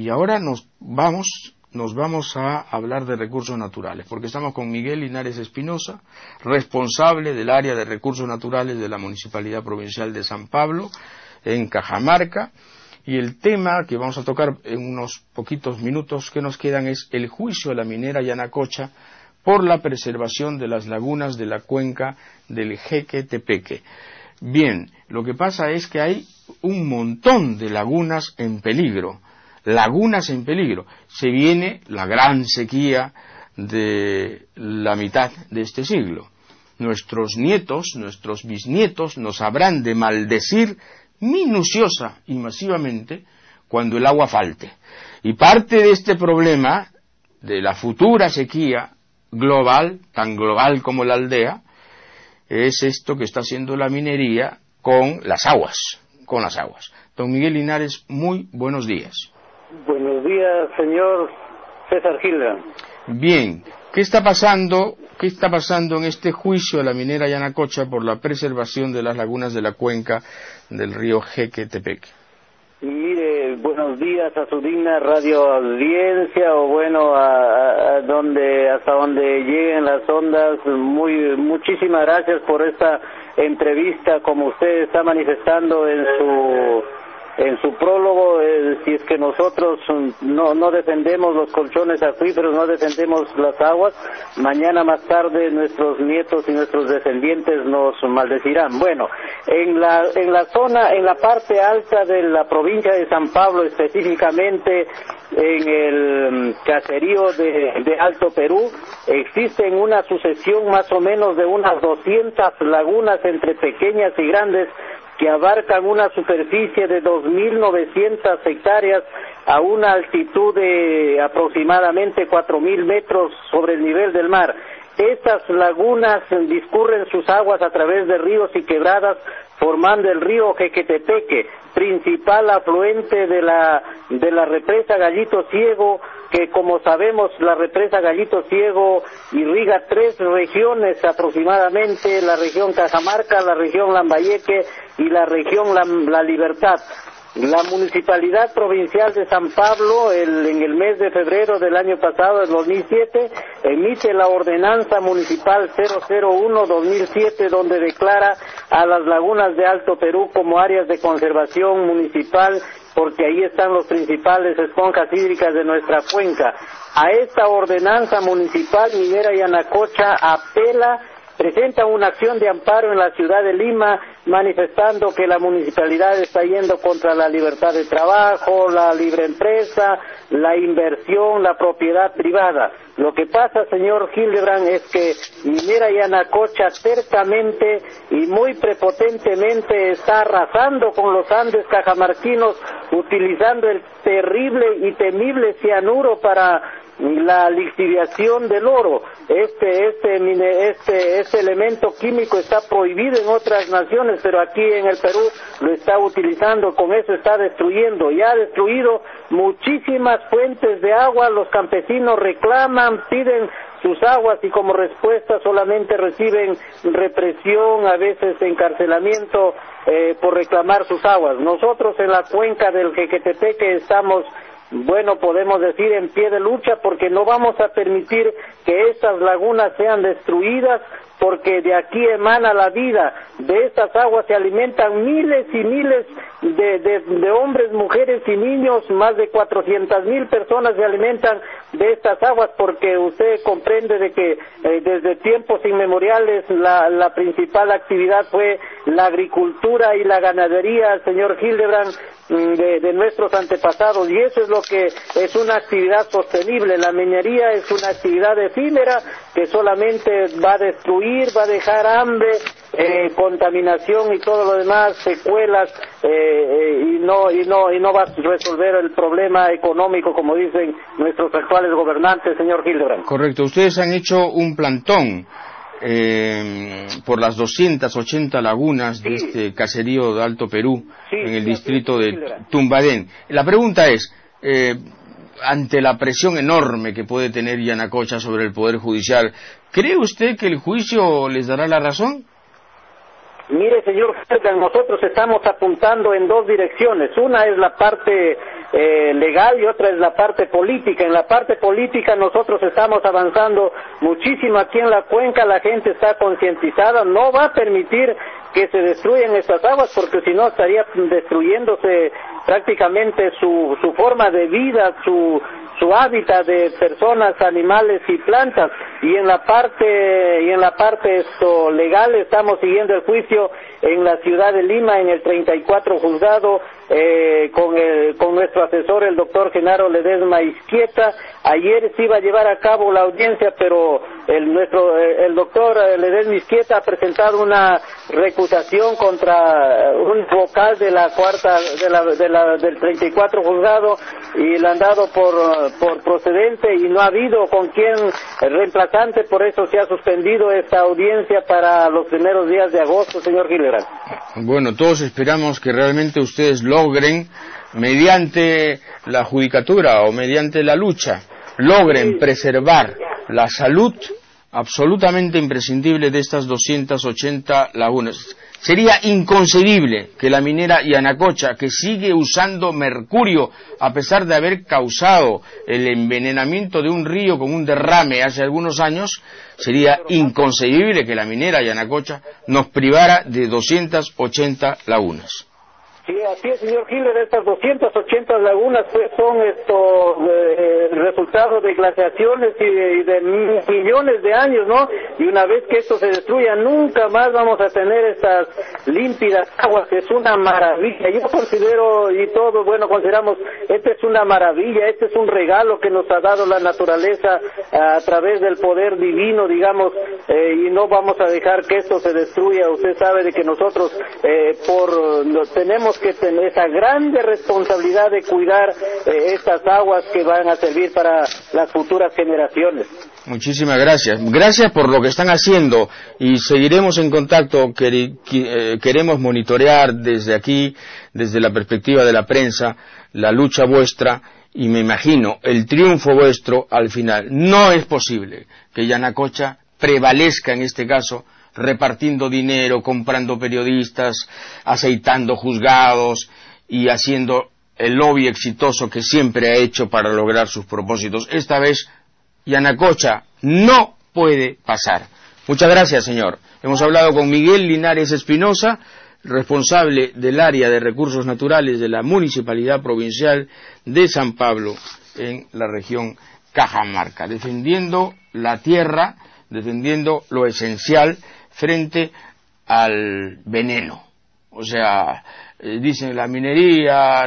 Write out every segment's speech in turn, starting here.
Y ahora nos vamos a hablar de recursos naturales, porque estamos con Miguel Linares Espinosa, responsable del área de recursos naturales de la Municipalidad Provincial de San Pablo, en Cajamarca, y el tema que vamos a tocar en unos poquitos minutos que nos quedan es el juicio de la minera Yanacocha por la preservación de las lagunas de la cuenca del Jequetepeque. Bien, lo que pasa es que hay un montón de lagunas en peligro. Se viene la gran sequía de la mitad de este siglo. Nuestros nietos, nuestros bisnietos nos habrán de maldecir minuciosa y masivamente cuando el agua falte. Y parte de este problema, de la futura sequía global, tan global como la aldea, es esto que está haciendo la minería con las aguas. Don Miguel Linares, muy buenos días. Buenos días, señor César Gilda. Bien, ¿qué está pasando en este juicio de la minera Yanacocha por la preservación de las lagunas de la cuenca del río Jequetepeque? Mire, buenos días a su digna radio audiencia, o bueno, hasta donde lleguen las ondas. Muchísimas gracias por esta entrevista, como usted está manifestando en su prólogo. Si es que nosotros no defendemos los colchones acuíferos, no defendemos las aguas, mañana más tarde nuestros nietos y nuestros descendientes nos maldecirán. Bueno, en la parte alta de la provincia de San Pablo, específicamente en el caserío de Alto Perú, existen una sucesión más o menos de unas 200 lagunas entre pequeñas y grandes, que abarcan una superficie de 2.900 hectáreas a una altitud de aproximadamente 4.000 metros sobre el nivel del mar. Estas lagunas discurren sus aguas a través de ríos y quebradas, formando el río Jequetepeque, principal afluente de la represa Gallito Ciego, que como sabemos la represa Gallito Ciego irriga 3 regiones aproximadamente: la región Cajamarca, la región Lambayeque y la región La Libertad. La Municipalidad Provincial de San Pablo, en el mes de febrero del año pasado, del 2007, emite la Ordenanza Municipal 001-2007, donde declara a las lagunas de Alto Perú como áreas de conservación municipal, porque ahí están los principales esponjas hídricas de nuestra cuenca. A esta Ordenanza Municipal, minera Yanacocha presenta una acción de amparo en la ciudad de Lima, manifestando que la municipalidad está yendo contra la libertad de trabajo, la libre empresa, la inversión, la propiedad privada. Lo que pasa, señor Hildebrand, es que minera Yanacocha tercamente y muy prepotentemente está arrasando con los Andes cajamarquinos, utilizando el terrible y temible cianuro para la lixiviación del oro. Este elemento químico está prohibido en otras naciones, pero aquí en el Perú lo está utilizando. Con eso está destruyendo, ya ha destruido muchísimas fuentes de agua. Los campesinos reclaman, piden sus aguas y como respuesta solamente reciben represión, a veces encarcelamiento por reclamar sus aguas. Nosotros en la cuenca del Jequetepeque estamos, podemos decir, en pie de lucha, porque no vamos a permitir que estas lagunas sean destruidas, porque de aquí emana la vida. De estas aguas se alimentan miles y miles de hombres, mujeres y niños. Más de 400,000 personas se alimentan de estas aguas, porque usted comprende de que desde tiempos inmemoriales la principal actividad fue la agricultura y la ganadería, señor Hildebrand, de nuestros antepasados, y eso es lo que es una actividad sostenible. La minería es una actividad efímera que solamente va a destruir, va a dejar hambre, contaminación y todo lo demás, secuelas, y no va a resolver el problema económico, como dicen nuestros actuales gobernantes, señor Hildebrand. Correcto. Ustedes han hecho un plantón por las 280 lagunas de este caserío de Alto Perú, en el distrito de Tumbadén. La pregunta es, ante la presión enorme que puede tener Yanacocha sobre el Poder Judicial, ¿cree usted que el juicio les dará la razón? Mire, señor Fergan, nosotros estamos apuntando en dos direcciones. Una es la parte legal y otra es la parte política. En la parte política nosotros estamos avanzando muchísimo aquí en la cuenca, la gente está concientizada, no va a permitir que se destruyan estas aguas porque si no estaría destruyéndose prácticamente su forma de vida, su hábitat de personas, animales y plantas. Y en la parte legal estamos siguiendo el juicio en la ciudad de Lima, en el 34 juzgado, con nuestro asesor, el doctor Genaro Ledesma Izquieta. Ayer se iba a llevar a cabo la audiencia, pero el doctor Ledesma Izquieta ha presentado una recusación contra un vocal de la del 34 juzgado y la han dado por procedente y no ha habido con quién reemplazante, por eso se ha suspendido esta audiencia para los primeros días de agosto, señor Gilberán. Bueno, todos esperamos que realmente ustedes logren, mediante la judicatura o mediante la lucha, logren preservar la salud absolutamente imprescindible de estas 280 lagunas. Sería inconcebible que la minera Yanacocha, que sigue usando mercurio a pesar de haber causado el envenenamiento de un río con un derrame hace algunos años, sería inconcebible que la minera Yanacocha nos privara de 280 lagunas. Sí, así es, señor Giller, estas 280 lagunas pues son resultado de glaciaciones y de millones de años, ¿no? Y una vez que esto se destruya, nunca más vamos a tener estas límpidas aguas, que es una maravilla. Yo considero, y todos, bueno, consideramos, esta es una maravilla, este es un regalo que nos ha dado la naturaleza a través del poder divino, digamos, y no vamos a dejar que esto se destruya. Usted sabe de que nosotros tenemos que tener esa grande responsabilidad de cuidar estas aguas que van a servir para las futuras generaciones. Muchísimas gracias. Gracias por lo que están haciendo y seguiremos en contacto. Queremos monitorear desde aquí, desde la perspectiva de la prensa, la lucha vuestra y me imagino el triunfo vuestro al final. No es posible que Yanacocha prevalezca en este caso repartiendo dinero, comprando periodistas, aceitando juzgados y haciendo el lobby exitoso que siempre ha hecho para lograr sus propósitos. Esta vez Yanacocha no puede pasar. Muchas gracias, señor. Hemos hablado con Miguel Linares Espinosa, responsable del área de recursos naturales de la Municipalidad Provincial de San Pablo en la región Cajamarca, defendiendo la tierra, defendiendo lo esencial frente al veneno. O sea, dicen la minería,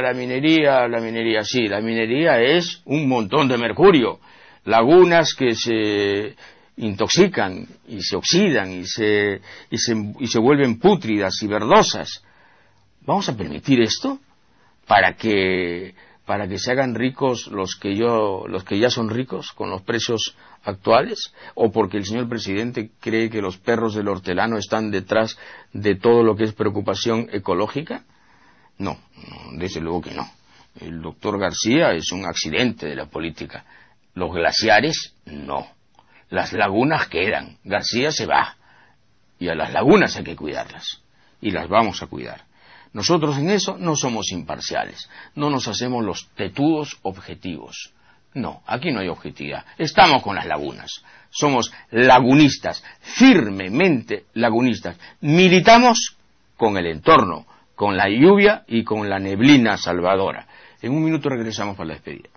sí, la minería es un montón de mercurio, lagunas que se intoxican y se oxidan y se vuelven pútridas y verdosas. ¿Vamos a permitir esto para que se hagan ricos los que ya son ricos con los precios actuales, o porque el señor presidente cree que los perros del hortelano están detrás de todo lo que es preocupación ecológica? No, desde luego que no. El doctor García es un accidente de la política. Los glaciares, no. Las lagunas quedan. García se va. Y a las lagunas hay que cuidarlas. Y las vamos a cuidar. Nosotros en eso no somos imparciales. No nos hacemos los tetudos objetivos. No, aquí no hay objetividad. Estamos con las lagunas. Somos lagunistas, firmemente lagunistas. Militamos con el entorno, con la lluvia y con la neblina salvadora. En un minuto regresamos para la despedida.